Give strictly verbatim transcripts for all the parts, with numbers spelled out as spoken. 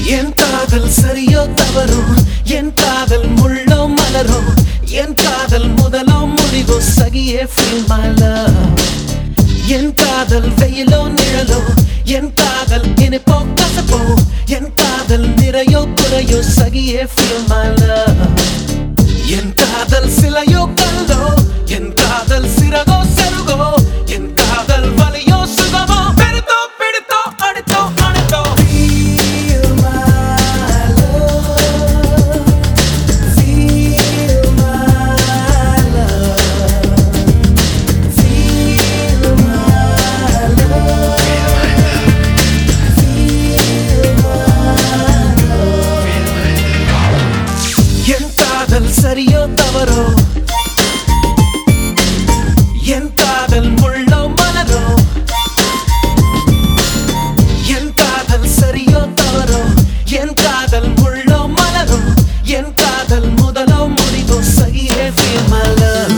என் காதல் சரியோ தவறோ, என் காதல் முள்ளோ மலரோ, என் காதல் முதலோ முடிவோ, சகியே feel my love. என் காதல் வெயிலோ நிழலோ, என் காதல் இனிப்போ கசப்போ, என் காதல் நிறையோ குறையோ, சகியே feel my love. என் காதல் சிலையோ கல்லோ, என் காதல் சிறகோ செருகோ, என் காதல் வலியோ சுகமோ, பெருத்தோ பிடித்தோ அடித்தோ அணைத்தோ, feel my love, feel my love, feel my love, feel my love. என் காதல் சரியோ தவறோ, என் காதல் முள்ளோ மலரோ, என் காதல் சரியோ தவறோ, என் காதல் முள்ளோ மலரோ, என் காதல் முதலோ முடிவோ, சகியே feel my love.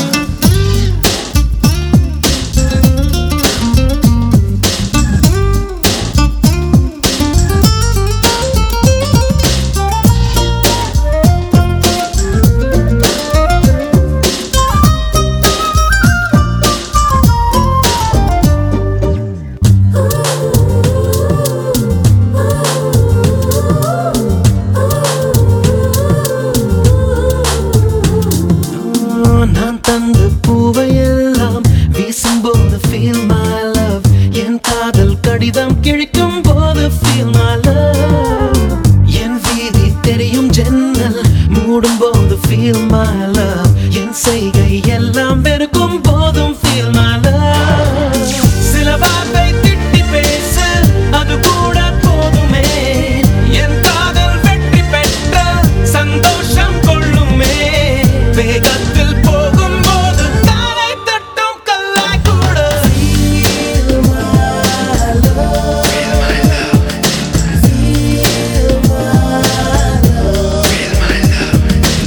நான் தந்த பூவையெல்லாம் வீசும்போது feel my love. என் காதல் கடிதம் கிழிக்கும் போது feel my love. என் வீதி தெரியும் ஜன்னல் மூடும் போது feel my love. என் செய்கை எல்லாம் வெறுக்கும் போதும் feel my love. சில வார்த்தை திட்டி பேசு, அது கூட போதுமே, என் காதல் வெற்றி பெற்ற சந்தோஷம் கொள்ளுமே. வேகத்தில் போகும்போது தாரை தட்டும் கல்லாய் கூட feel my love, feel my love, feel my love, feel my love.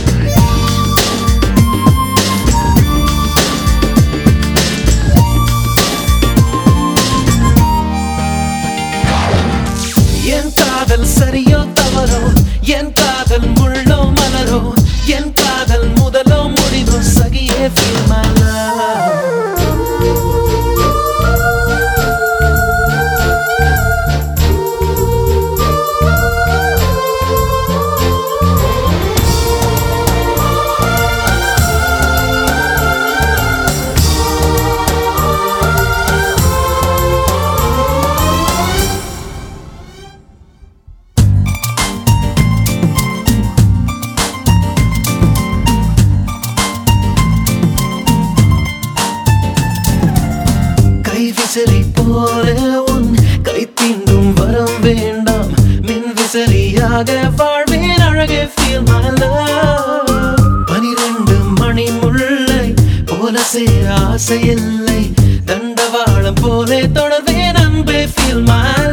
என் காதல் சரியோ தவறோ, என் காதல் முள்ளோ மலரோ, என் காதல் முதலோ முடிவோ, சகியே feel my love. விசிறி போல உன் கை தீண்டும் வரம் வேண்டாம், மின் விசிறியாக வாழ்வேன் அழகே feel my love. பனிரெண்டு மணி முல்லை போல சேர ஆசை இல்லை, தண்டவாளம் போல தொடர்வேன் அன்பே feel my